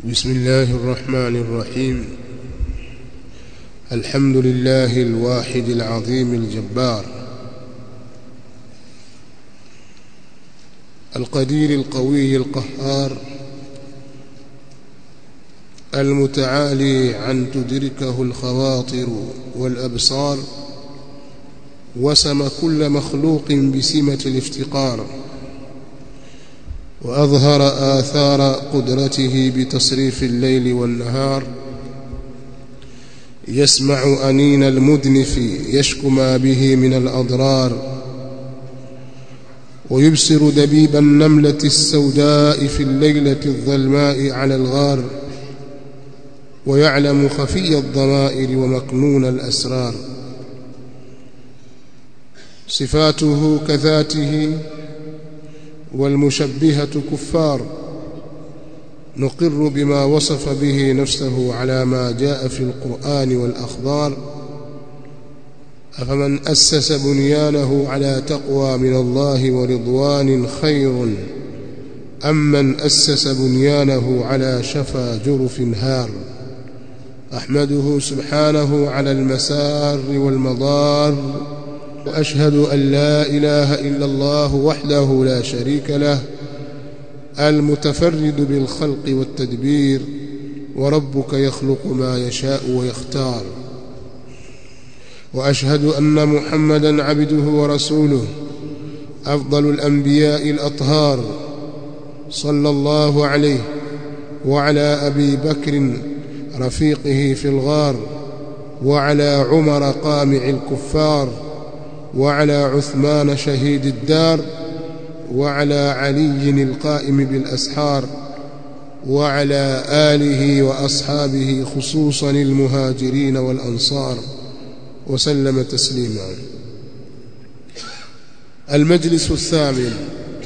بسم الله الرحمن الرحيم. الحمد لله الواحد العظيم الجبار القدير القوي القهار المتعالي عن تدركه الخواطر والأبصار، وسم كل مخلوق بسمة الافتقار، وأظهر آثار قدرته بتصريف الليل والنهار، يسمع أنين المدنف يشكو ما به من الأضرار، ويبصر دبيب النملة السوداء في الليلة الظلماء على الغار، ويعلم خفي الضمائر ومكنون الأسرار. صفاته كذاته والمشبهة كفار، نقر بما وصف به نفسه على ما جاء في القرآن والأخبار. أفمن أسس بنيانه على تقوى من الله ورضوان خير أم من أسس بنيانه على شفا جرف هار. أحمده سبحانه على المسار والمضار، وأشهد أن لا إله إلا الله وحده لا شريك له، المتفرد بالخلق والتدبير، وربك يخلق ما يشاء ويختار. وأشهد أن محمدا عبده ورسوله، أفضل الأنبياء الأطهار، صلى الله عليه وعلى أبي بكر رفيقه في الغار، وعلى عمر قامع الكفار، وعلى عثمان شهيد الدار، وعلى علي القائم بالأسحار، وعلى آله وأصحابه خصوصا المهاجرين والأنصار، وسلم تسليما. المجلس الثامن،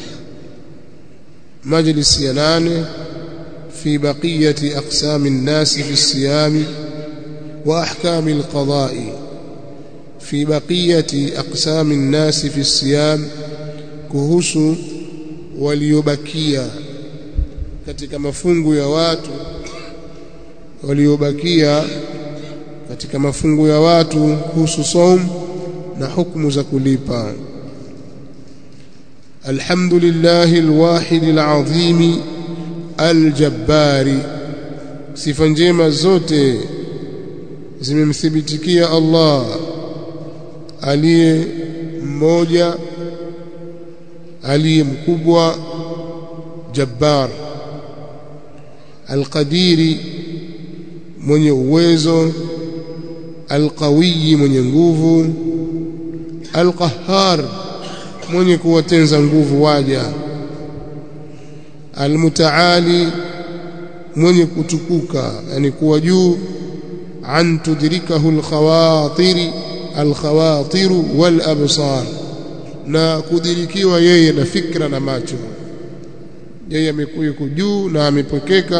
مجلس ينانه في بقية أقسام الناس في الصيام وأحكام القضاء. في بقية أقسام الناس في الصيام، kuhusu waliobakia katika mafungu ya watu, waliobakia katika mafungu ya watu kuhusu saum na hukumu za kulipa. Alhamdulillahi alwahid alazim aljabbari, sifa njema zote zimemthibitikia Allah aliye mmoja, aliye mkubwa, jabbar. Alqadiri, mwenye uwezo, alqawi, mwenye nguvu, alqahhar, mwenye kuwatenza nguvu waja, almutaali, mwenye kutukuka, yani kuwa juu, an tudrikahu alkhawatiru wal absar, na kudirikiwa yeye na fikra na macho. Yeye amekuwa juu na amepokeka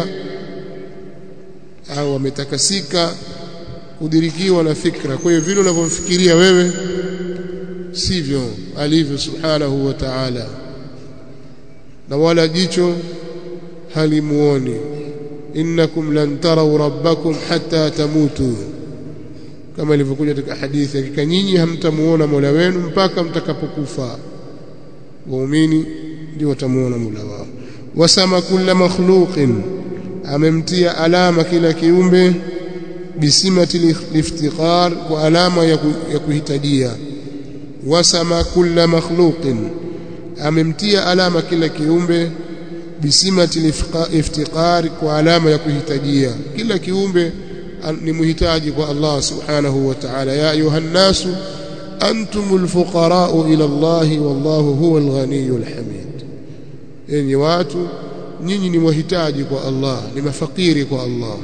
au ametakasika, kudirikiwa na fikra. Kwa hiyo vile unavyofikiria wewe sivyo alivyo subhanahu wa ta'ala, na wala jicho halimuoni. Innakum lan taraw rabbakum hatta tamutu, kama ilivyokuja katika hadithi, hakika nyinyi hamtamuona Mola wenu mpaka mtakapokufa. Waumini ndio watamuona Mola wao. Wasama kulla makhluqin, amemtia alama kila kiumbe, bisimati liftiqar, kwa alama ya kuhitajia. Wasama kulla makhluqin, amemtia alama kila kiumbe, bisimati liftiqar, kwa alama ya kuhitajia. Kila kiumbe ni muhitaji kwa Allah subhanahu wa ta'ala. Ya ayuha nnasu antumul fuqara'u ila Allah wallahu huwal ghaniyyul hamid, enyi watu nyinyi ni wahitaji kwa Allah, ni mafakiri kwa Allah.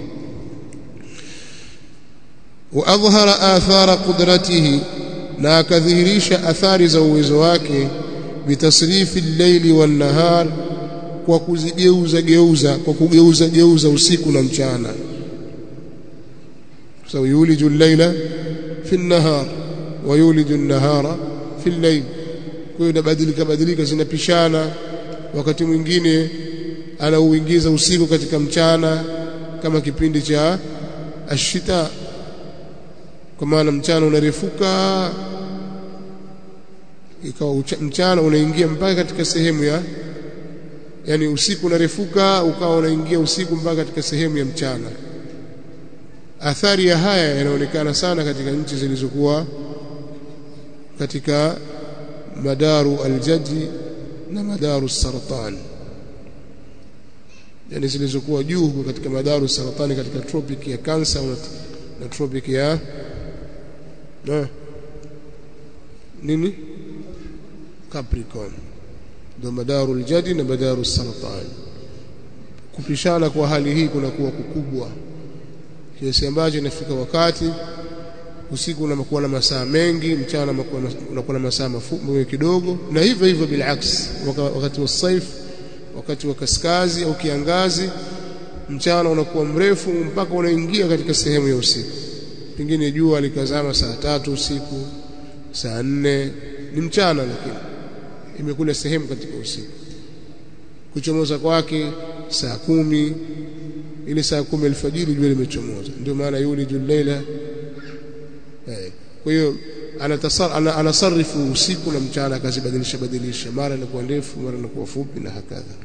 Wa adhhara athara qudratihi, na akadhihirisha athari za uwezo wake, bitasrifi al-layli wan-nahar, kwa kugeuza usiku na mchana. So yuliju al-layla fi an-nahar wa yuliju an-nahara fi al-layl, kwa hiyo badilika zinapishana. Wakati mwingine anauingiza usiku katika mchana, kama kipindi cha ashita, kwa maana mchana unarefuka ikawa mchana unaingia mpaka katika sehemu ya, yani usiku unarefuka ukawa unaingia usiku mpaka katika sehemu ya mchana. Athari ya haya yanaonekana sana katika nchi zilizokuwa katika madaru aljaji na madaru saratani, yani zilizokuwa juu huko katika madaru saratani, katika tropic ya Cancer na tropic ya nini Capricorn, ndio madaru aljadi na madaru saratani. Kupishana kwa hali hii kunakuwa kukubwa kiasi ambacho inafika wakati usiku unakuwa na masaa mengi, mchana unakuwa na masaa mafupi kidogo, na hivyo hivyo bilaks. Wakati wa saif, wakati wa kaskazi au kiangazi, mchana unakuwa mrefu mpaka unaingia katika sehemu ya usiku. Pengine jua likazama saa 3 usiku, saa 4 ni mchana, lakini imekula sehemu katika usiku. Kuchomoza kwake saa 10, ile saa 10 alfajiri jua limechomoza, ndio maana yulijul laila. Kwa hiyo anasarifu usiku na mchana, akazibadilisha, mara inakuwa ndefu, mara inakuwa fupi, na hakadha.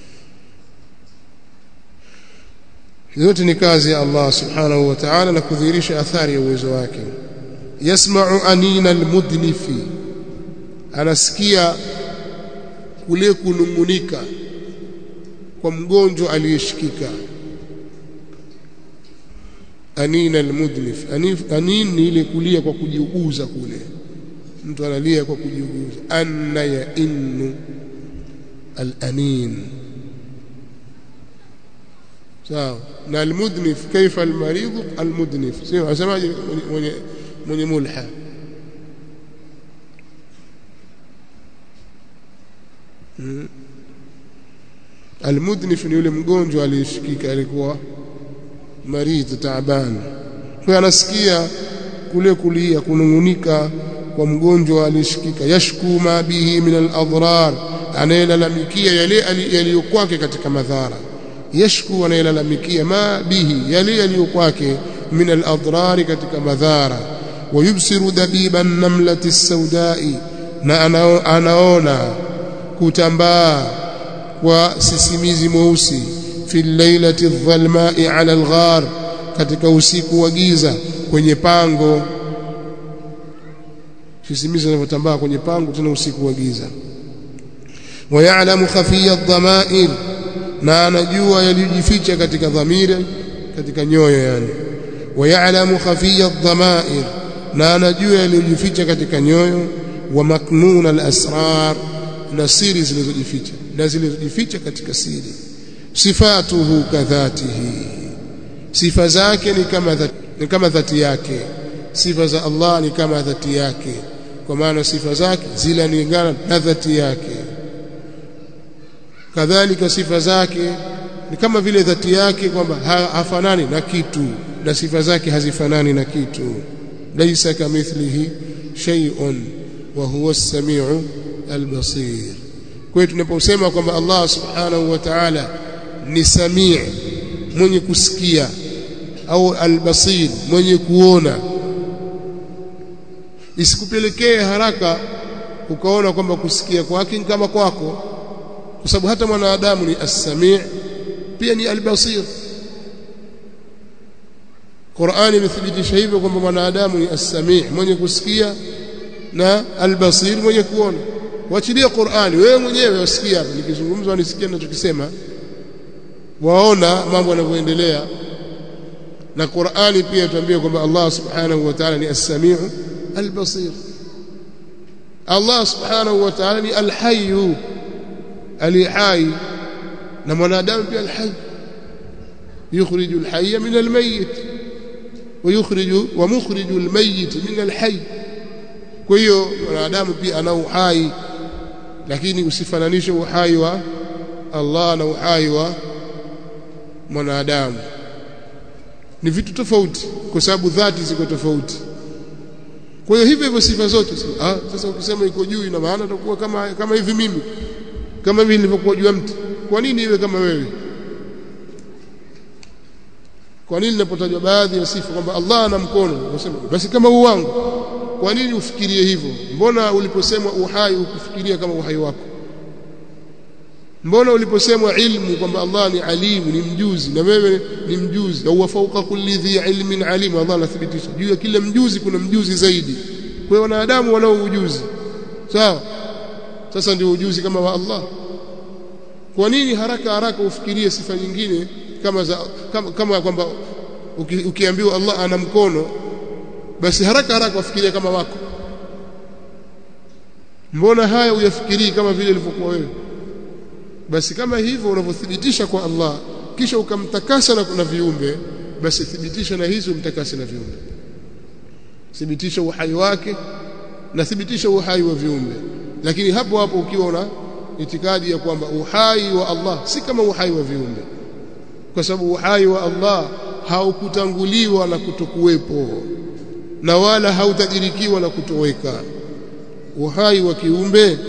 Yote ni kazi ya Allah subhanahu wa ta'ala, na kudhihirisha athari ya uwezo wake. Yasma'u anina almudnifi, anasikia kule kunungunika kwa mgonjwa aliyeshikika. Anina almudnif, anin ni ile kulia kwa kujiuguza kule, mtu analia kwa kujiuguza. Anna ya innu alanin, sawa na almudnif. Kaifa almarid almudnif, sio asemaje mwenye mulha. Almudnif ni yule mgonjwa aliyeshikika, alikuwa marid taaban. Kwa anasikia kule kulia kunungunika kwa mgonjwa aliyeshikika. Yashku ma bihi min al-adrar, anayelalamikia yale yaliyokwake katika madhara. Yashku, anayelalamikia ma bihi, yale yaliyokwake min al-adrar, katika madhara. Wayubsiru dabiba an-namlati as-saudai, na anaona kutambaa kwa sisimizi mweusi. Fi al-lailati adh-dhalma'i 'ala al-ghar, katika usiku wa giza kwenye pango. Sisimizi zinazotambaa kwenye pango, tena usiku wa giza. Wa ya'lamu khafiya adh-dhama'ir, na anajua yaliyojificha katika dhamira, katika nyoyo yani. Wa ya'lamu khafiya adh-dhama'ir, na anajua yaliyojificha katika nyoyo. Wa maknun al-asrar, na siri zilizojificha, na zilizojificha katika siri. Sifatuhu kadhatihi, sifa zake ni kama dhati yake. Sifa za Allah ni kama dhati yake, kwa maana sifa zake zinalingana na dhati yake. Kadhalika sifa zake ni kama vile dhati yake, kwamba hafanani na kitu, na sifa zake hazifanani na kitu. Laisa kamithlihi shay'un wa huwa as-sami'u al-basir. Kwa hiyo tunaposema kwamba Allah subhanahu wa ta'ala ni samii, mwenye kusikia, au al-basir, mwenye kuona, isikupelekee haraka ukaona kwamba kusikia kwake ni kama kwako, kwa sababu hata mwanadamu ni as-sami' pia ni al-basir. Qur'ani imethibitisha hivyo kwamba mwanadamu ni as-sami', mwenye kusikia, na al-basir, mwenye kuona. Waachilie Qur'ani, wewe mwenyewe wasikia hapa nikizungumza, unisikia ninachokisema, waona mambo yanavyoendelea. Na Qur'ani pia tuambie kwamba Allah subhanahu wa ta'ala ni as-sami'u al-basir. Allah subhanahu wa ta'ala ni al-hayyu, al-hayy, na mwanadamu pia al-hayy. Yukhriju al-hayya min al-mayyit wa mukhriju al-mayyit min al-hayy. Kwa hiyo mwanadamu pia ana uhai, lakini usifananishe uhai wa Allah na uhai wa mwanadamu. Ni vitu tofauti, kwa sababu dhati ziko tofauti. Kwa hiyo hivyo sifa zote. Sasa ukisema iko juu, ina maana itakuwa kama hivi mimi, kama mimi nilivyokuwa juu ya mti. Kwa nini iwe kama wewe? Kwa nini linapotajwa baadhi ya sifa kwamba Allah ana mkono unasema basi kama huu wangu? Kwa nini ufikirie hivyo? Mbona uliposemwa uhai ukufikiria kama uhai wako? Mbona uliposemwa ilmu kwamba Allah ni alimu, ni mjuzi, na wewe ni mjuzi, au fauqa kulli dhi ilmin alim, Allah anathibitisha juu ya kila mjuzi kuna mjuzi zaidi. Kwa hiyo wanadamu wanao ujuzi, sawa? Sasa ndio ujuzi kama wa Allah. Kwa nini haraka ufikirie sifa nyingine kama kwamba ukiambiwa Allah ana mkono basi haraka ufikirie kama wako? Mbona haya uyafikirii kama vile ilivyokuwa wewe? Basi kama hivyo unavyothibitisha kwa Allah kisha ukamtakasa na viumbe, basi thibitisha na hizo umtakase na viumbe. Thibitisha uhai wake na thibitisha uhai wa viumbe. Lakini hapo ukiwa una itikadi ya kwamba uhai wa Allah si kama uhai wa viumbe, kwa sababu uhai wa Allah haukutanguliwa na kutokuwepo na wala hautajirikiwa na kutoweka. Uhai wa kiumbe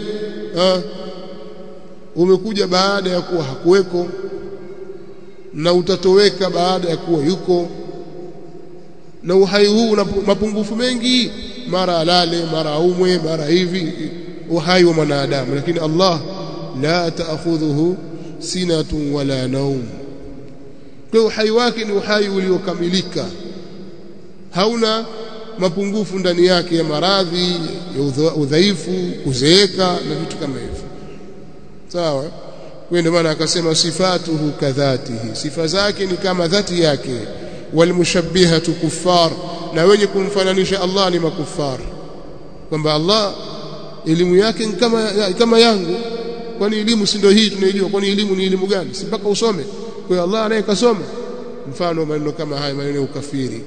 umekuja baada ya kuwa hakuweko na utatoweka baada ya kuwa yuko. Na uhai huu una mapungufu mengi, mara alale, mara aumwe, mara hivi, uhai wa mwanadamu. Lakini Allah la ta'khudhuhu sinatun wala naum. Kwa uhai wake ni uhai uliokamilika, hauna mapungufu ndani yake ya maradhi, ya udhaifu, kuzeeka na vitu kama hivyo, sawa? Kwa ndio maana akasema sifatuhu kadhatihi, sifa zake ni kama dhati yake. Walmushabbihatu kuffar, na wenye kumfananisha Allah ni makufar, kwamba Allah elimu yake ni kama yangu. Kwani elimu si ndio hii tunaijua? Kwani elimu ni elimu gani? Si mpaka usome? Kwa hiyo Allah naye kasoma. Mfano maneno kama haya, maneno ya ukafiri,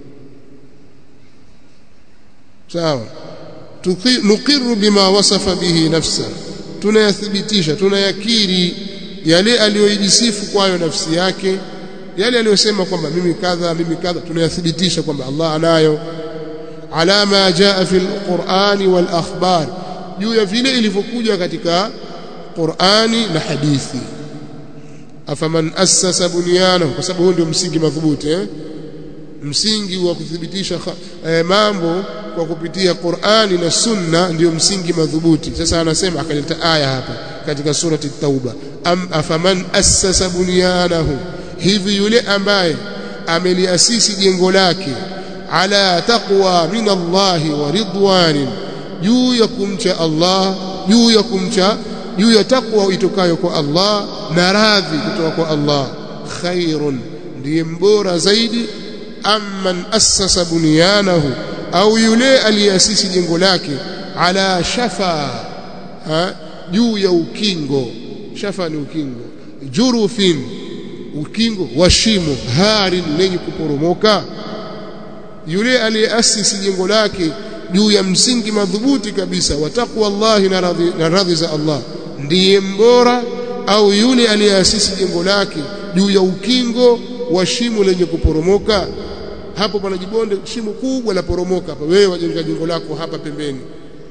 sawa? Nuqirru bima wasafa bihi nafsa, tunayathibitisha, tunayakiri yale aliyojisifu kwayo nafsi yake, yale aliyosema kwamba mimi kadha tunayathibitisha kwamba Allah anayo. Ala ma jaa fil Qur'ani wal akhbar, juu ya vile ilivyokuja katika Qur'ani na hadithi. Afaman assasa bunyanahu, kwa sababu huo ndio msingi madhubuti, msingi wa kuthibitisha mambo kwa kupitia Qur'ani na Sunna ndio msingi madhubuti. Sasa anasema, akaleta aya hapa katika surati at-Tauba, afaman assasa bunyanahu, hivi yule ambaye ameliasisi jengo lake, ala taqwa min Allah wa ridwanin, juu ya kumcha Allah, juu ya takwa itokayo kwa Allah na radhi kutoka kwa Allah, khairun, ndiye mbora zaidi, amman assasa bunyanahu, au yule aliasisi jengo lake, ala shafa, juu ya ukingo. Shafa ni ukingo, jurufin, ukingo wa shimo, harin, lenye kuporomoka. Yule aliasisi jengo lake juu ya msingi madhubuti kabisa wa taqwa Allah na radhi za Allah, ndiye mbora, au yule aliyeasisi jengo lake juu ya ukingo wa shimo lenye kuporomoka. Hapo pana jibonde, shimo kubwa la poromoka hapa, wewe wajenga jengo lako hapa pembeni.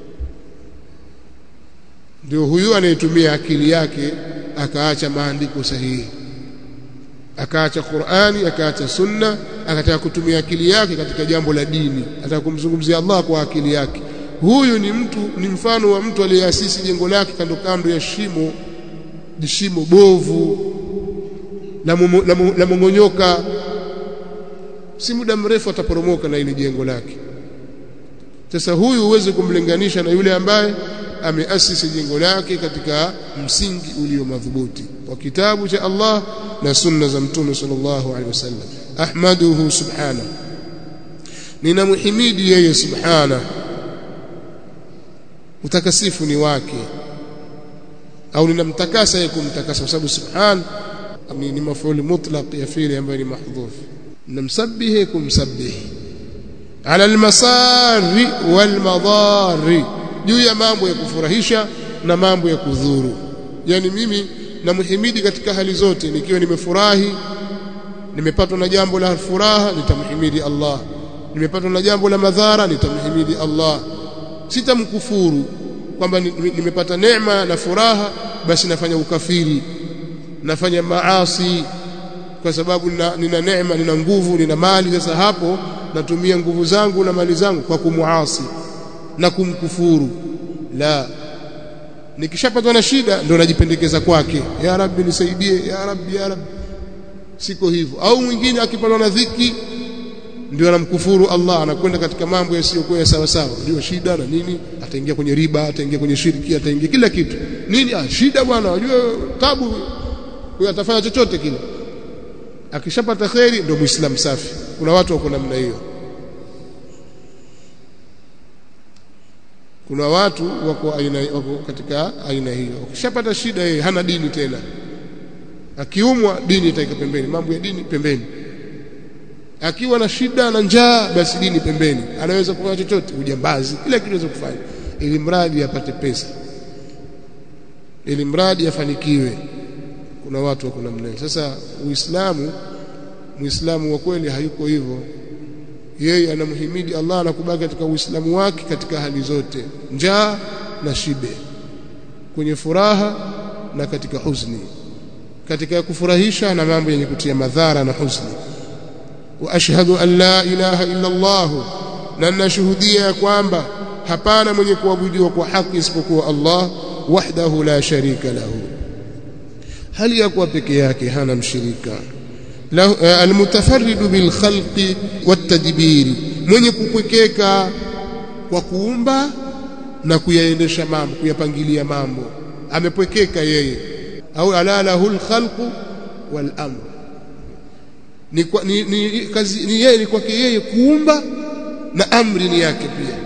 Ndio huyu anayetumia akili yake akaacha maandiko sahihi, akaacha Qur'ani, akaacha Sunna, akataka kutumia akili yake katika jambo la dini, ataka kumzungumzia Allah kwa akili yake. Huyu ni mfano wa mtu aliyeasisi jengo lake kando ya shimo bovu la mongonyoka. Si muda mrefu ataporomoka na ile jengo lake. Sasa huyu huwezi kumlinganisha na yule ambaye ameasisi jengo lake katika msingi ulio madhubuti wa kitabu cha Allah na sunna za Mtume sallallahu alaihi wasallam. Ahmaduhu subhanahu, ninamhimidi yeye subhanahu, utakasifu ni wake, au ninamtakasa yeye kumtakasa, kwa sababu subhan ni maf'ul mutlaq ya fi'li ambayo ni mahdhuf. Namsabbihi kumsabbihi ala almasari walmadari, juu ya mambo ya kufurahisha na mambo ya kudhuru. Yani mimi namhimidi katika hali zote. Nikiwa nimefurahi, nimepatwa na jambo la furaha, nitamhimidi Allah. Nimepatwa na jambo la madhara, nitamhimidi Allah. Sitamkufuru kwamba nimepata neema na furaha basi nafanya ukafiri, nafanya maasi, kwa sababu nina neema, nina nguvu, nina mali, sasa hapo natumia nguvu zangu na mali zangu kwa kumuasi na kumkufuru. La, nikishapatwa na shida ndo najipendekeza kwake, ya rabbi nisaidie, ya rabbi, ya rabbi. Siko hivyo. Au mwingine akipatwa na dhiki ndio anamkufuru Allah, anakwenda katika mambo yasiyokuwa sawa sawa, ndio shida na nini, ataingia kwenye riba, ataingia kwenye shirki, ataingia kila kitu. Nini shida bwana, unajua tabu, huyo atafanya chochote kile. Akishapata khairi ndio muislamu safi. Kuna watu wako namna hiyo. Kuna watu wako katika aina hiyo. Ukishapata shida yeye hana dini tena. Akiumwa dini itaika pembeni, mambo ya dini pembeni. Akiwa na shida na njaa basi dini pembeni. Anaweza kufanya chochote, ujambazi, kila kitu anaweza kufanya ili mradi apate pesa, ili mradi afanikiwe. Kuna watu wako namna hiyo. Sasa Muislamu wa kweli hayuko hivyo. Yeye anamhimidi Allah na kubaki katika Uislamu wake katika hali zote, njaa na shibe, kwenye furaha na katika huzuni, katika kufurahisha na mambo yenye kutia madhara na huzuni. Wa ashhadu an la ilaha illa Allah, na nashuhudia kwamba hapana mwenye kuabudiwa kwa haki isipokuwa Allah, wahdahu la sharika lahu, hali ya kuwa peke yake hana mshirika. Almutafarridu bil khalqi wat tadbiri, mwenye kupwekeka kwa kuumba na kuyaendesha mambo, kuyapangilia mambo, amepwekeka yeye. Au ala lahul khalqu wal amr, ni kazi ni yeye, ni kwake yeye kuumba na amri ni yake pia.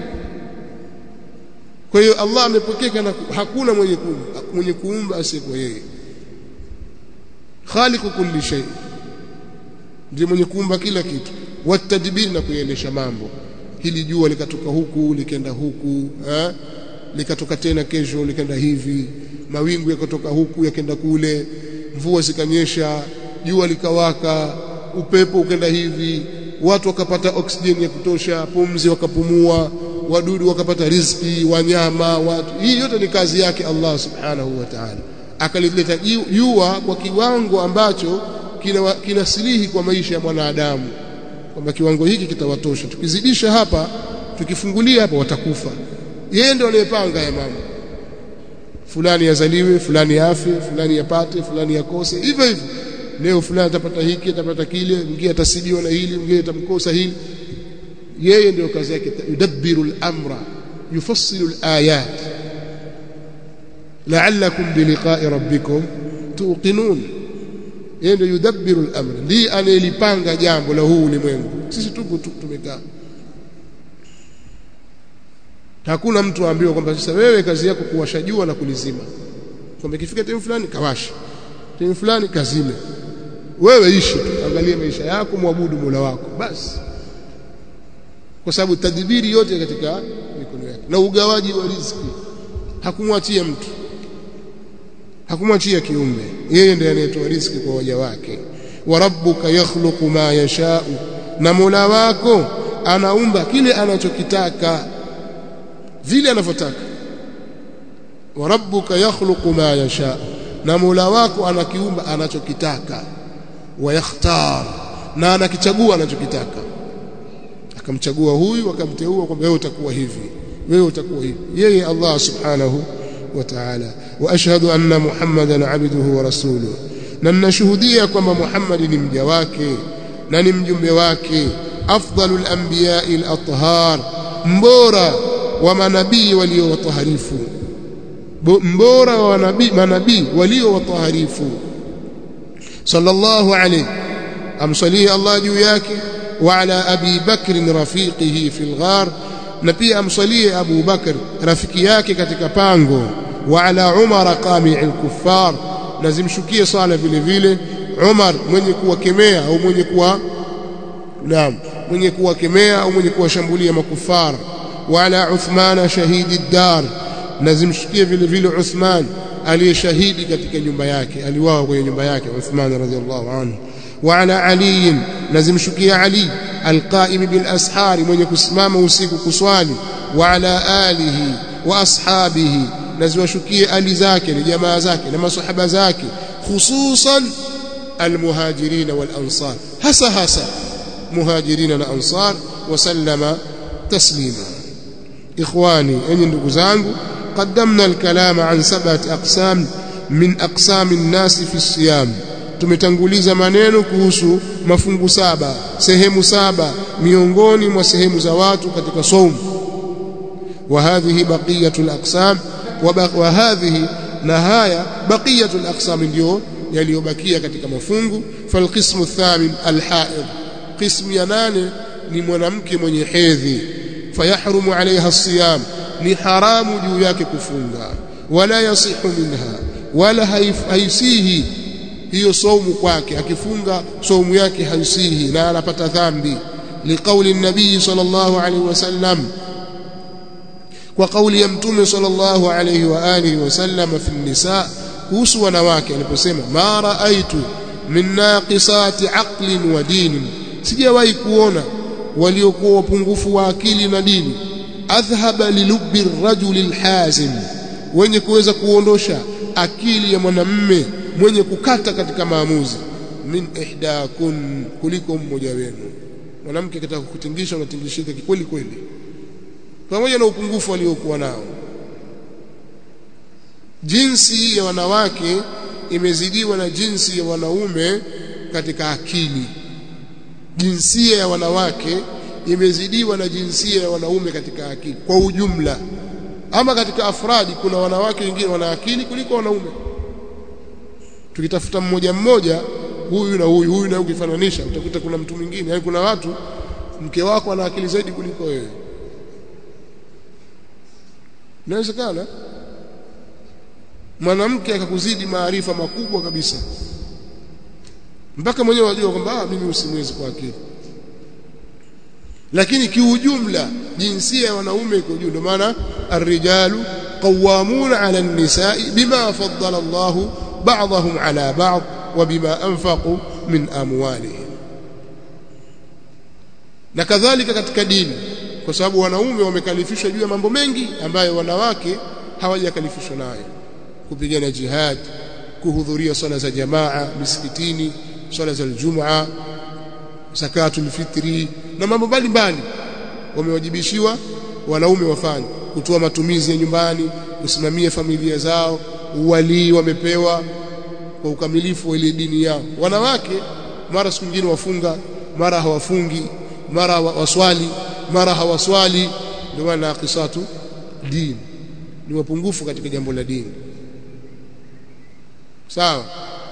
Kwa hiyo Allah amepwekeka na hakuna mwenye kuumba asiyekuwa yeye. Khaliqu kulli shay, ndiye mwenye kuumba kila kitu. Watadbir, na kuendesha mambo. Hili jua likatoka huku likenda huku, likatoka tena kesho likenda hivi, mawingu yakatoka huku yakenda kule, mvua zikanyesha, jua likawaka, upepo ukenda hivi, watu wakapata oksijeni ya kutosha, pumzi wakapumua, wadudu wakapata riziki, wanyama, watu. Hii yote ni kazi yake Allah subhanahu wa ta'ala. Akalileta jua kwa kiwango ambacho kinasilihi kwa maisha ya mwanadamu, kwamba kiwango hiki kitawatosha. Tukizidisha hapa, tukifungulia hapa, watakufa. Yeye ndiye anayepanga ya mambo, fulani yazaliwe, fulani afe, fulani yapate, fulani yakose, hivyo hivyo. Leo fulani atapata hiki, atapata kile, mwingine atasibiwa na hili, mwingine atamkosa hili. Yeye ndio kazi yake, yudabbiru al-amra, yufassilu al-ayat la'allakum biliqa'i rabbikum tuqinun. Yeye ndio yudabbiru al-amr, ndiye anayelipanga jambo la huu ulimwengu. Sisi tupo tumekaa. Hakuna mtu aambiwa kwamba sasa wewe kazi yako kuwasha jua na kulizima, kwamba ikifika time fulani kawasha, time fulani kazime. Wewe ishi tu, angalia maisha yako, muabudu Mola wako basi, kwa sababu tadbiri yote katika mikono yake. Na ugawaji wa riziki hakumwachia mtu, hakumwachia kiumbe. Yeye ndiye anayetoa riziki kwa waja wake. Wa rabbuka yakhluqu ma yasha'u, na Mola wako anaumba kile anachokitaka vile anavyotaka. Wa rabbuka yakhluqu ma yasha'u, na Mola wako anakiumba anachokitaka. Wa yakhtar, na anakichagua anachokitaka. Akamchagua huyu, akamteua kwamba wewe utakuwa hivi, wewe utakuwa hivi. Yeye Allah subhanahu wa ta'ala. Wa ashhadu anna Muhammadan abduhu wa rasuluhu, na ninashuhudia kwamba Muhammad ni mja wake na ni mjumbe wake. Afdalul anbiya'i al-athhar, mbora wa manabii walio wataharifu, mbora wa manabii walio wataharifu. Sallallahu alayhi, amsalie Allah juu yake. Wa ala Abi Bakr rafiqihi fil ghar, na pia amsalie Abu Bakr rafiki yake katika pango. Wa ala Umar qami'il kuffar, na zimshukie sala vile vile Umar mwenye kuwakemea au mwenye kuwakemea au mwenye kuwashambulia makufar. Wa ala Uthman shahidi ad-dar, na zimshukie vile vile Uthman aliyeshahidi katika nyumba yake, aliwao kwenye nyumba yake Uthman radhiallahu anhu. Wa ala Ali, na zimshukia Ali alqaim bil ashari, mwenye kusimama usiku kuswali. Wa ala alihi wa ashabihi, na ziwashukie ali zake na jamaa zake na masahaba zake, hususan almuhajirin wal ansar hasa muhajirin na ansar wa sallama taslima. ikhwani enyi ndugu zangu, qaddamna alkalama an sab'ati aqsam min aqsami an-nas fi as-siyam, tumetanguliza maneno kuhusu mafungu saba, sehemu saba miongoni mwa sehemu za watu katika saumu. wa hadhihi baqiyatul aqsam wa hadhihi nahaya baqiyatul aqsam, ndio yaliyobakia katika mafungu. falqismu athamin alhaid, qismu ya 8 ni mwanamke mwenye hedhi. fayahrumu alaiha as-siyam, ni haramu juu yake kufunga. wala yasihu minha, wala haisihi hiyo saumu kwake, akifunga saumu yake haisihi na anapata dhambi. liqauli nabii sallallahu alaihi wasallam, kwa kauli ya mtume sallallahu alaihi wa alihi wasallam fi nisa, kuhusu wanawake aliposema, ma raaitu min naqisati aqlin wa dinin, sijawahi kuona waliokuwa wapungufu wa akili na dini. adhhaba lilubbi ar-rajuli al-hazim, wenye kuweza kuondosha akili ya mwanamume mwenye kukata katika maamuzi. min ihdakun, kuliko mmoja wenu. Mwanamke akitaka kukutingisha unatingishika kweli kweli, pamoja na upungufu aliokuwa nao. Jinsi ya wanawake imezidiwa na jinsi ya wanaume katika akili. Jinsia ya wanawake imezidiwa na jinsia ya wanaume katika akili kwa ujumla. Ama katika afradi kuna wanawake wengine wana akili kuliko wanaume. Tukitafuta mmoja mmoja, huyu na huyu na ukifananisha utakuta kuna mtu mwingine, yaani kuna watu mke wako ana akili zaidi kuliko wewe. Inawezekana mwanamke akakuzidi maarifa makubwa kabisa, mpaka mwenyewe wajua kwamba mimi usimwezi kwa akili. Lakini kiujumla jinsia ya wanaume iko juu. Ndio maana ar-rijalu qawwamuna 'ala an-nisa'i bima faddala Allahu ba'dahum 'ala ba'd wa bima anfaqu min amwalihim. Na kadhalika katika dini, kwa sababu wanaume wamekalifishwa juu ya mambo mengi ambayo wanawake hawajakalifishwa nayo: kupigana jihad, kuhudhuria swala za jamaa misikitini, swala za Ijumaa, zakatul fitri na mambo mbalimbali wamewajibishiwa wanaume wafanye. Kutoa matumizi ya nyumbani, kusimamia familia zao, uwali wamepewa kwa ukamilifu wa ile dini yao. Wanawake mara siku nyingine wafunga, mara hawafungi, mara waswali, mara hawaswali. Ndio maana naqisatu dini, ni wapungufu katika jambo la dini. Sawa?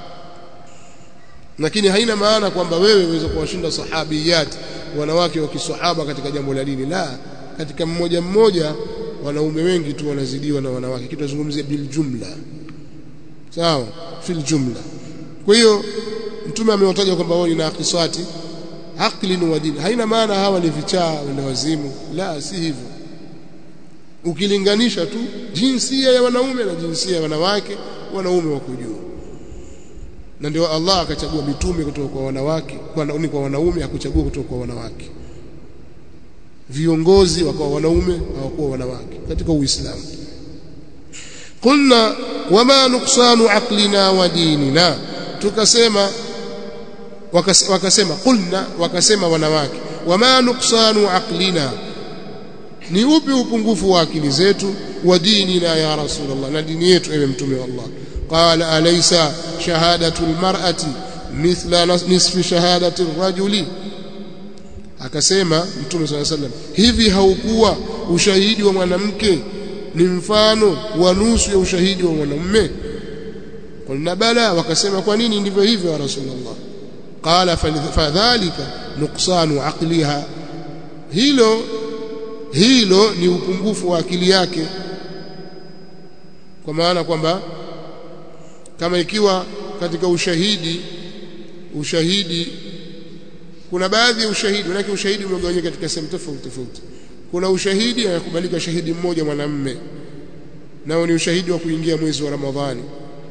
Lakini haina maana kwamba wewe uweze kuwashinda sahabiyat, wanawake wa kisahaba katika jambo la dini. La, katika mmoja mmoja wanaume wengi tu wanazidiwa na wanawake. Kitu tunazungumzia bil jumla. Sawa? Fil jumla. Kwa hiyo mtume amewataja kwamba wao ni naqisati aqlin wa din. Haina maana hawa ni vichaa wala wazimu. La, si hivyo. Ukilinganisha tu jinsia ya wanaume na jinsia ya wanawake, wanaume wako juu. Na ndio Allah akachagua mitume kutoka kwa wanawake, kwa wanaume, hakuchagua kutoka kwa wanawake. Viongozi wakawa wanaume, hawakuwa wanawake katika Uislamu. Qulna wama nuqsanu aqlina wa dinina, tukasema wakasema qulna, wakasema wanawake, wama nuqsanu aqlina, ni upi upungufu wa akili zetu, wa dinina ya Rasulullah, na dini yetu ewe mtume wa Allah. قال أليس شهادة المرأة مثل نصف شهادة الرجل؟ akasema mtume صلى الله عليه وسلم, hivi haukuwa ushahidi wa mwanamke ni mfano wa nusu ya ushahidi wa mwanamume? Qulna bala, wakasema kwa nini ndivyo hivyo ya Rasulullah? qala fadhalika nuqsanu aqliha, hilo ni upungufu wa akili yake. Kwa maana kwamba kama ikiwa katika ushahidi kuna baadhi ya ushahidi, lakini ushahidi umegawanyika katika sehemu tofauti. Kuna ushahidi anakubalika shahidi mmoja mwanamume, nao ni ushahidi wa kuingia mwezi wa Ramadhani.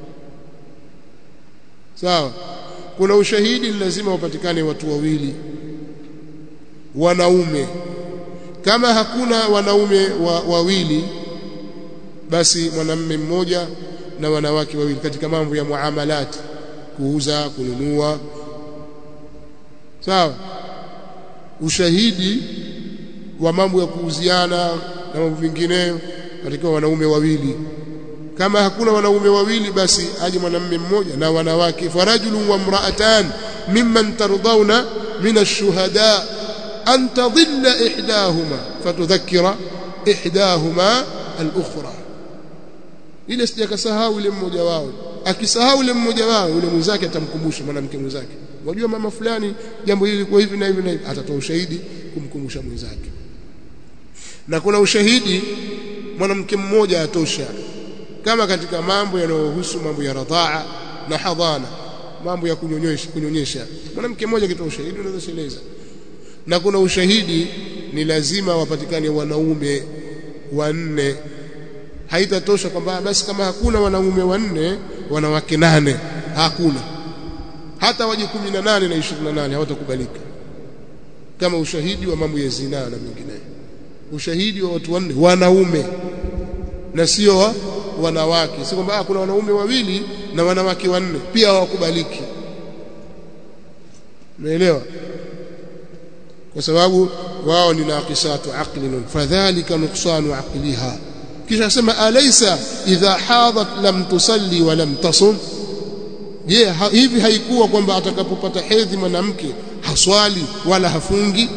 Sawa? Kuna ushahidi lazima upatikane watu wawili wanaume. Kama hakuna wanaume wawili, basi mwanamume mmoja na wanawake wawili katika mambo ya muamalat, kuuza, kununua. Sawa? Ushahidi wa mambo ya kuuziana na mambo mengineyo katika wanaume wawili. Kama hakuna wanaume wawili, basi aje mwanamume mmoja na wanawake. Farajulun wa imra'atan mimman tardawna min ash-shuhada an tadhilla ihdahuma fatudhakkira ihdahuma al-ukhra. Ile sijakasahau ile mmoja wao. Akisahau ile mmoja wao, yule mwenzake atamkumbusha mwanamke mwenzake. Unajua mama fulani jambo hili liko hivi na hivi na hivi, atatoa ushahidi kumkumbusha mwenzake. Na kuna ushahidi mwanamke mmoja atosha, kama katika mambo yanayohusu mambo ya radhaa na hadhana, mambo ya kunyonyesha, mwanamke mmoja kitoa ushahidi unaweza sheleza. Na kuna ushahidi ni lazima wapatikane wanaume wanne. Haitatosha kwamba basi kama hakuna wanaume wanne, wanawake 8. Hakuna. Hata waje 18 na 28 hawatakubalika kama ushahidi wa mambo ya zina na mengineyo. Ushahidi wa watu wanne, wanaume na sio wanawake. Si kwamba kuna wanaume wawili na wanawake 4 pia hawakubaliki. Umeelewa? Kwa sababu wao ni naqisatu aqlin, fadhalika nuqsanu aqliha. Kisha sema alaysa idha hadat lam tusalli wa lam tasum. Je, hivi haikuwa kwamba atakapopata hedhi mwanamke haswali wala hafungi?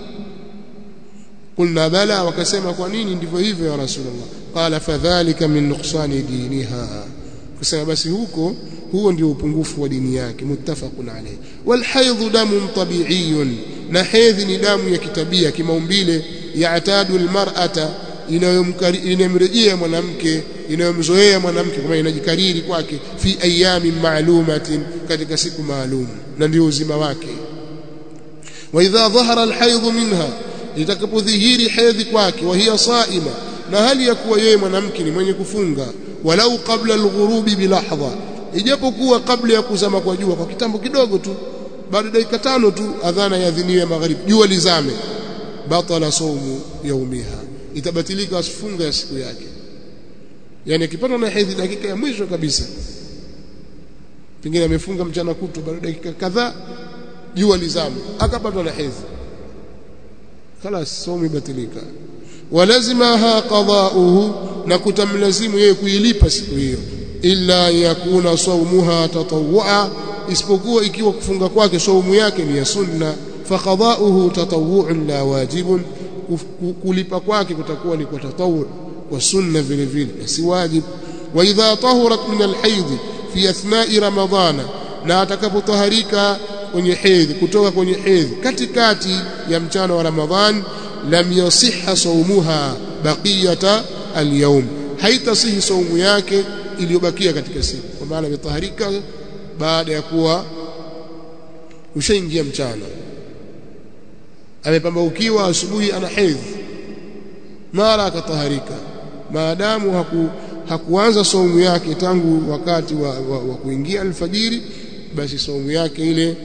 Kulna bala, wakasema kwa nini ndivyo hivyo ya Rasulullah? Qala fadhalika min nuqsani diniha. Kusema basi huo ndio upungufu wa dini yake. Muttafaqun alayhi. Wal haidhu damun tabi'iyyun, na hedhi ni damu ya kitabia kimaumbile. Ya'tadu almar'ata, inayomrejea mwanamke, inayomzoea mwanamke, kama inajikariri kwake, fi ayamin ma'lumatin, katika siku maalum, na ndio uzima wake. Wa idha dhahara alhaidhu minha, itakapodhihiri hedhi kwake, wa hiya saima, na hali ya kuwa yeye mwanamke ni mwenye kufunga, walau qabla alghurubi bilahdha, ijapokuwa kabla ya kuzama kwa jua kwa kitambo kidogo tu, baada dakika 5 tu adhana yadhiniwe magharibi, jua lizame, batala saumu yaumiha, itabatilika asifunga ya siku yake. Yani akipata na hedhi dakika ya mwisho kabisa, pengine amefunga mchana kutu, baada dakika kadhaa jua lizame, akapata na hedhi, خلاص saumu ibatilika. Walazimaha qada'uhu, na kutamlazimu yeye kuilipa siku hiyo, illa yakuna sawmuha tatawwu'a, isipokuwa ikiwa kufunga kwake saumu yake ni ya sunna. Faqada'uhu tatawwu'un la wajibun, kulipa kwake kutakuwa ni kwa tatawwu', kwa sunna vile vile, si wajib. Wa idha tahurat min alhayd fi athna'i ramadhana, na atakapotaharika kwenye hedhi, kutoka kwenye hedhi katikati ya mchana wa Ramadhan, lam yasihha sawmuha baqiyata alyawm, haitasihi saumu yake iliyobakia katika siku, kwa maana ametaharika baada ya kuwa ushaingia mchana, amepambaukiwa asubuhi ana hedhi, mara akataharika, maadamu hakuanza saumu yake tangu wakati wa kuingia alfajiri, basi saumu yake ile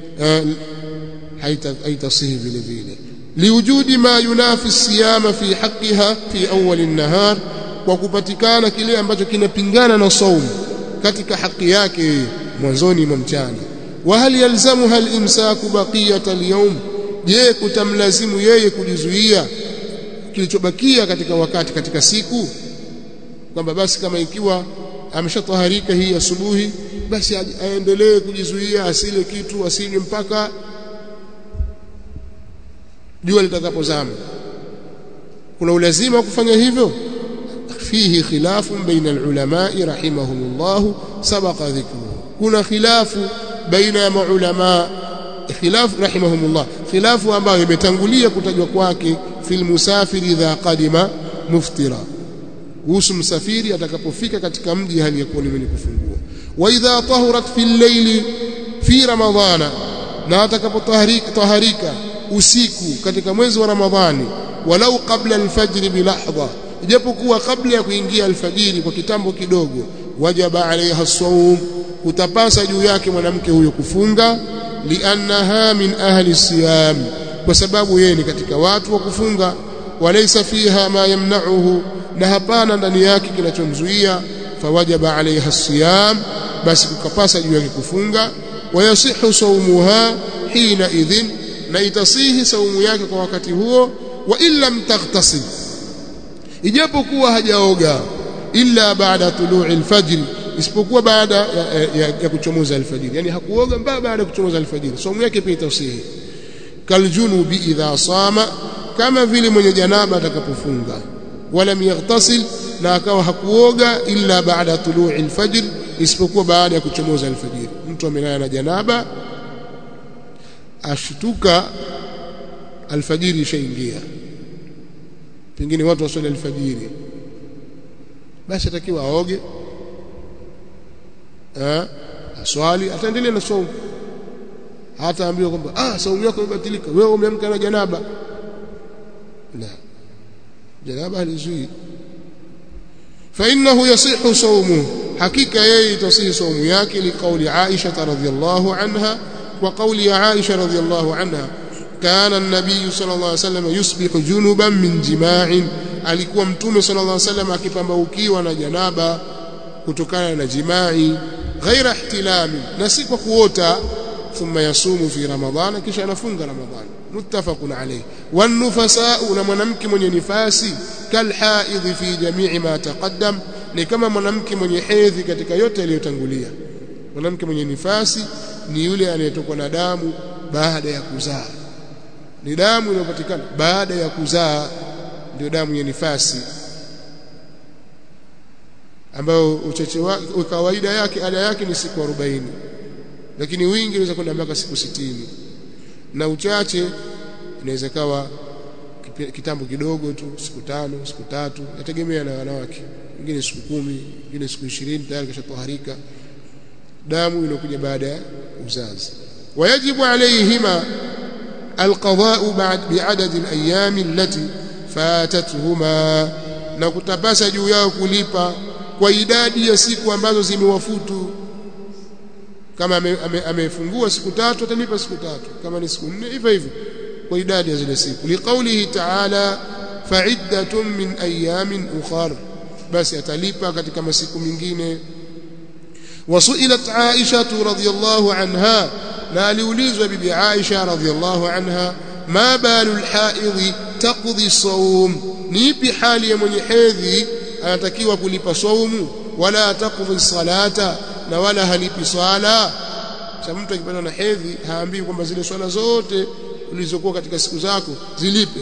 haitasihi vile vile. Liwujudi ma yunafi siyama fi haqqiha fi awwal an-nahar, kwa kupatikana kile ambacho kinapingana na saumu katika haki yake mwanzoni mwa mchana. Wa hal yalzamuha al-imsaku baqiyata al-yawm, je, kutamlazimu yeye kujizuia kilichobakia katika wakati, katika siku, kwamba basi kama ikiwa ameshataharika hii asubuhi, basi aendelee kujizuia, asile kitu, asile mpaka jua litakapozama? Kuna ulazima kufanya hivyo? Fihi khilafun baina alulama'i rahimahumullah sabaqa dhikruhu, kuna khilafu baina ya maulama, khilafu rahimahumullah, khilafu ambayo imetangulia kutajwa kwake. Fil musafiri idha qadima muftira, kuhusu msafiri atakapofika katika mji hali ya kuwa ni mwenye kufungua. Wa idha tahurat fil layli fi ramadhana, na atakapotaharika usiku katika mwezi wa Ramadhani, walau qabla alfajr bilahdha, ijapokuwa kabla ya kuingia alfajiri kwa kitambo kidogo, wajaba alaiha as-sawm, utapasa juu yake mwanamke huyo kufunga. Liannaha min ahli siyam, kwa sababu yeye ni katika watu wa kufunga. Walaysa fiha ma yamna'uhu, na hapana ndani yake kinachomzuia. Fawajaba alaiha as-siyam basi kukapasa juu yake kufunga. Wayasihu sawmuha hina idhin, na itasihi saumu yake kwa wakati huo. Wa illam taghtasil, ijapokuwa hajaoga, illa baada tulu'i al-fajr, isipokuwa baada ya kuchomoza alfajiri, yani hakuoga mpaka baada ya kuchomoza alfajiri, saumu yake pia itasihi. Kaljunubi idha sama, kama vile mwenye janaba atakapofunga. Walam yaghtasil, na akawa hakuoga illa baada tulu'i alfajr, isipokuwa baada ya kuchomoza alfajiri. Mtu amelala na janaba, ashtuka alfajiri ishaingia, pengine watu waswali alfajiri, basi atakiwa aoge, aswali, ataendelea na saumu. Hataambiwa kwamba saumu yako imebatilika, wewe umeamka na janaba. La, janaba halizui. Fa innahu yasihu sawmuhu, hakika yeye itasihi saumu yake, liqauli Aisha radhiyallahu anha, wa qauli ya Aisha radhiyallahu anha, kana an-nabiy sallallahu alayhi wasallam yusbihu junuban min jima'in, alikuwa mtume sallallahu alayhi wasallam akipambaukiwa na janaba kutokana na jimai, ghaira ihtilami, na si kwa kuota. Thumma yasumu fi ramadhana, kisha anafunga ramadhani. Muttafaqun alayhi. Wan nufasa'u, na mwanamke mwenye nifasi, kal haidhi fi jami'i ma taqaddam, ni kama mwanamke mwenye hedhi katika yote yaliyotangulia. Mwanamke mwenye nifasi ni yule anayetokwa na damu baada ya kuzaa, ni damu inayopatikana baada ya kuzaa, ndio damu ya nifasi, ambayo uchache wake kawaida yake ada yake ni siku 40, lakini wingi unaweza kwenda mpaka siku 60, na uchache inaweza kawa kitambo kidogo tu, siku 5, siku 3, yategemea na wanawake. Wengine siku 10, wengine siku 20 tayari kashatoharika. Damu inakuja baada ya uzazi. Wayajibu alayhima alqada'u bi'adad al-ayyam allati fatatuhuma, na kutapasa juu yao kulipa kwa idadi ya siku ambazo zimewafutu. Kama amefungua siku 3 atalipa siku 3, kama ni siku 4 hivyo hivyo kwa idadi ya zile siku. Liqaulihi ta'ala, fa'iddatun min ayamin ukhar, basi atalipa katika masiku mengine. Wasu'ilat Aisha radhiyallahu anha, na aliulizwa bibi Aisha radhiyallahu anha, ma balul haidhi taqdi sawm, ni ipi hali ya mwenye hedhi anatakiwa kulipa saumu, wala taqdi salata, na wala halipi swala. Sasa mtu akipata na hedhi haambii kwamba zile swala zote ulizokuwa katika siku zako zilipe,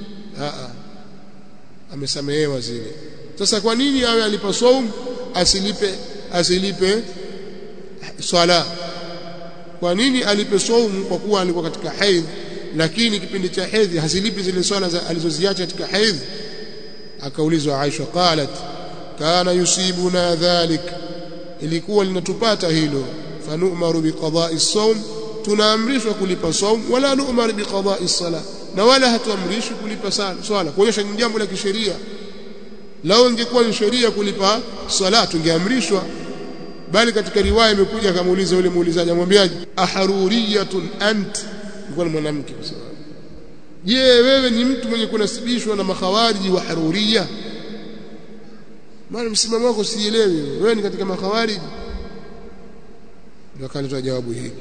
amesamehewa zile. Sasa kwa nini awe alipa saumu asilipe swala? Kwa nini alipe saumu? Kwa kuwa alikuwa katika hedhi, lakini kipindi cha hedhi hazilipi zile swala alizoziacha katika hedhi. Akaulizwa Aisha, qalat kana yusibuna dhalik, ilikuwa linatupata hilo. Fanu'maru biqada'i as-sawm, tunaamrishwa kulipa saum, wala nu'maru biqada'i as-salah, na wala hatuamrishwi kulipa swala. Kuonyesha ni jambo la kisheria. Lao ingekuwa ni sheria kulipa swala tungeamrishwa, bali katika riwaya imekuja akamuuliza yule muulizaji, amwambiaje, aharuriyatun ant, ilikuwa ni mwanamke kwa sababu, je, wewe ni mtu mwenye kunasibishwa na makhawariji wa haruriya? Maana msimamo wako sielewi, wewe ni katika makhawariji? Ndio akalitoa jawabu hili.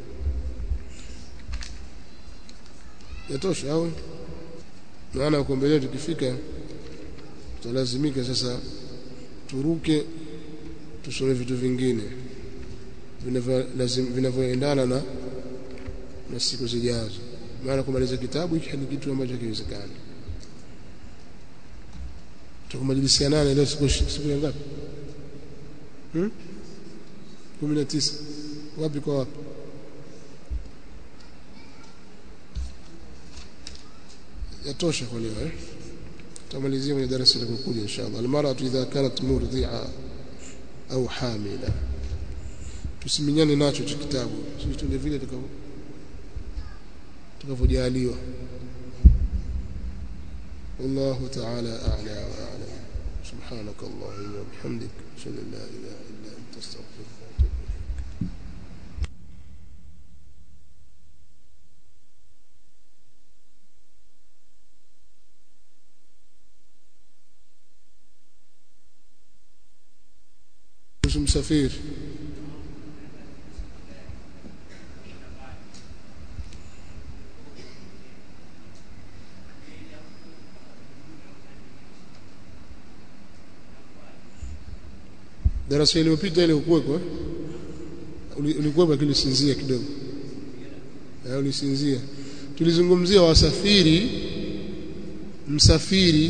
Yatosha au? Maana uko mbele tukifika tutalazimika sasa turuke tusome vitu vingine vinavyoendana na siku zijazo, maana kumaliza kitabu hiki ni kitu ambacho hakiwezekani. Tukumalizia leo siku ngapi? 19. Wapi kwa wapi? Yatosha kwa leo. Tutamalizia kwenye darasa linalokuja inshallah. Almaratu idha kanat murdi'a au hamila, tusiminyane nacho cha kitabu, sisi tunde vile tukavojaliwa. Wallahu ta'ala a'la wa a'lam. Subhanaka Allahumma wa bihamdik, ashhadu an la ilaha illa anta astaghfiruka wa atubu ilayk. Msafiri darasa iliyopita ile ukuweko ulikuwa kilisinzia kidogo ulisinzia. Tulizungumzia wasafiri, msafiri,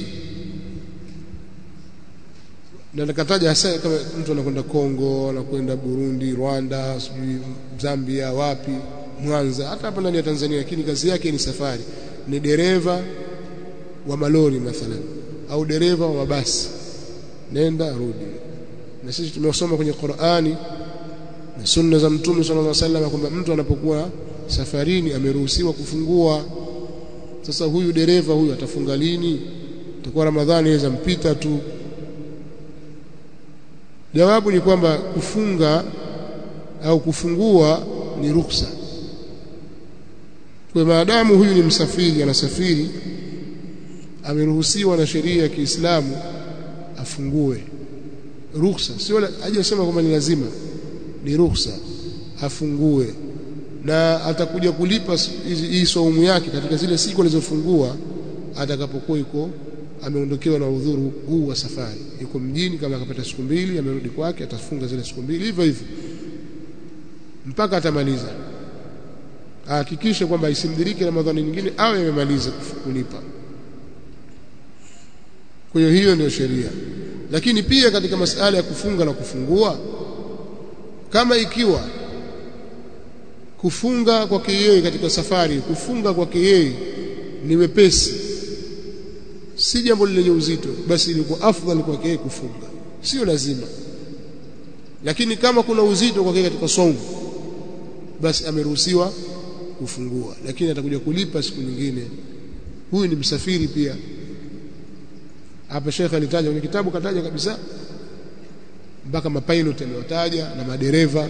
na nakataja hasa kama mtu anakwenda Kongo, anakwenda Burundi, Rwanda, sijui Zambia, wapi, Mwanza, hata hapa ndani ya Tanzania, lakini kazi yake ni safari, ni dereva wa malori mathalan au dereva wa mabasi, nenda rudi. Na sisi tumesoma kwenye Qur'ani na sunna za Mtume sallallahu alaihi wasallam kwamba mtu anapokuwa safarini ameruhusiwa kufungua. Sasa huyu dereva huyu atafunga lini? Itakuwa Ramadhani inaweza mpita tu. Jawabu ni kwamba kufunga au kufungua ni ruhusa. Kwa maadamu huyu ni msafiri, anasafiri, ameruhusiwa na sheria ya Kiislamu afungue. Ruhusa, sio hajasema kwamba ni lazima, ni ruhusa afungue, na atakuja kulipa hii saumu yake katika zile siku alizofungua atakapokuwa yuko ameondokewa na udhuru huu wa safari. Yuko mjini, kama akapata siku 2 amerudi kwake, atafunga zile siku 2 hivyo hivyo mpaka atamaliza. Hakikisha kwamba isimdiriki Ramadhani nyingine awe amemaliza kulipa. Kwa hiyo ndio sheria. Lakini pia katika masuala ya kufunga na kufungua, kama ikiwa kufunga kwake yeye katika safari, kufunga kwake yeye ni wepesi, si jambo lenye uzito, basi ilikuwa afdhali kwake yeye kufunga, sio lazima. Lakini kama kuna uzito kwake katika saumu, basi ameruhusiwa kufungua, lakini atakuja kulipa siku nyingine. Huyu ni msafiri pia. Hapa Sheikh alitaja kwenye kitabu, kataja kabisa mpaka mapilot amewataja na madereva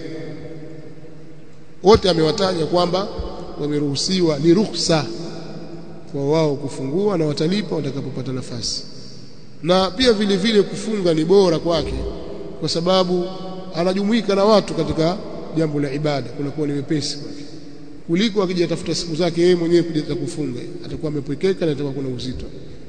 wote amewataja kwamba wameruhusiwa, ni ruhusa kwa wao kufungua, na watalipa watakapopata nafasi. Na pia vile vile kufunga ni bora kwake kwa sababu anajumuika na watu katika jambo la ibada, kunakuwa ni wepesi kwake kuliko akijatafuta siku zake yeye mwenyewe kuja kufunga, atakuwa amepwekeka na atakuwa kuna uzito.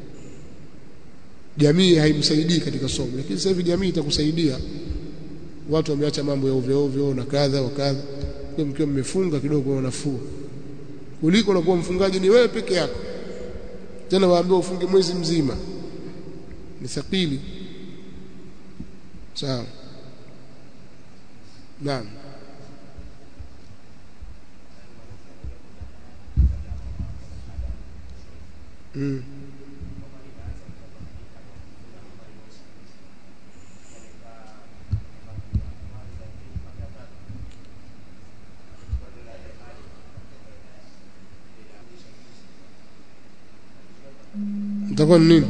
Jamii haimsaidii katika somo, lakini sasa hivi jamii itakusaidia. Watu wameacha mambo ya ovyo ovyo na kadha wa kadha, kwa mkiwa mmefunga kidogo kwa nafuu kuliko unakuwa mfungaji ni wewe peke yako, tena waambiwa ufunge mwezi mzima, ni thaqili. Sawa. Naam. Itakuwa nini?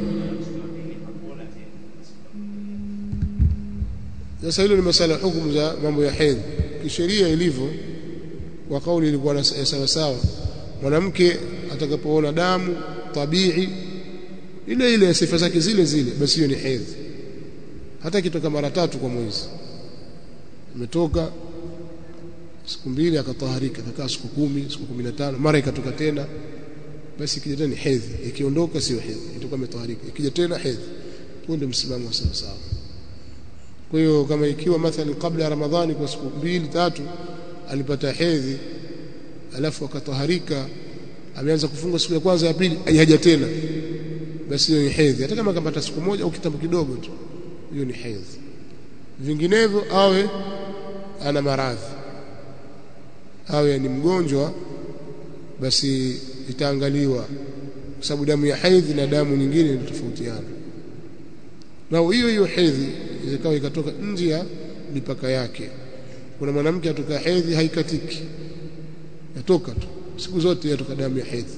Sasa hilo ni masala hukumu za mambo ya hedhi. Kisheria ilivyo, kwa kauli ilikuwa sawa sawa, mwanamke atakapoona damu tabii ile ile sifa zake zile zile, basi hiyo ni hedhi. Hata kitoka mara 3 kwa mwezi, imetoka siku 2 akataharika, akakaa siku 10, siku 15, mara ikatoka tena, basi ikija tena ni hedhi. Ikiondoka sio hedhi, itakuwa imetaharika. Ikija tena hedhi. Huo ndio msimamo wa sawa sawa. Kwa hiyo kama ikiwa mathalan kabla ya Ramadhani kwa siku 2-3 alipata hedhi, alafu akataharika, ameanza kufunga siku ya kwanza ya pili haja tena, basi hiyo ni hedhi. Hata kama akapata siku 1 au kitambo kidogo tu, hiyo ni hedhi. Vinginevyo awe ana maradhi, awe ni mgonjwa, basi itaangaliwa, kwa sababu damu ya hedhi na damu nyingine ni tofautiana. Na hiyo hedhi ikawa ikatoka nje ya mipaka yake. Kuna mwanamke atoka hedhi haikatiki, yatoka tu siku zote, yatoka damu ya hedhi,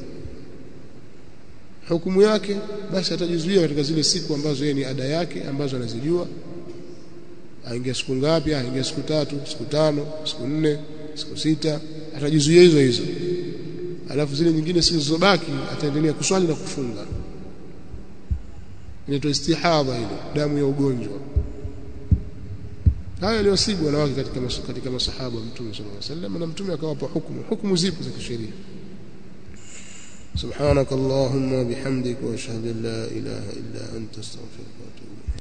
hukumu yake basi atajizuia katika zile siku ambazo yeye ni ada yake, ambazo anazijua. Aingia siku ngapi? Aingia siku 3, siku 5, siku 4, siku 6, atajizuia hizo. Alafu zile nyingine zilizobaki ataendelea kuswali na kufunga. Inaitwa istihadha, ile damu ya ugonjwa. Haya yaliyosigwa wanawake katika masahaba wa Mtume sallallahu alaihi wasallam, na Mtume akawapa hukumu zipo za kisheria. Subhanakallahumma bihamdika wa ashhadu an la ilaha illa anta astaghfiruka wa atubu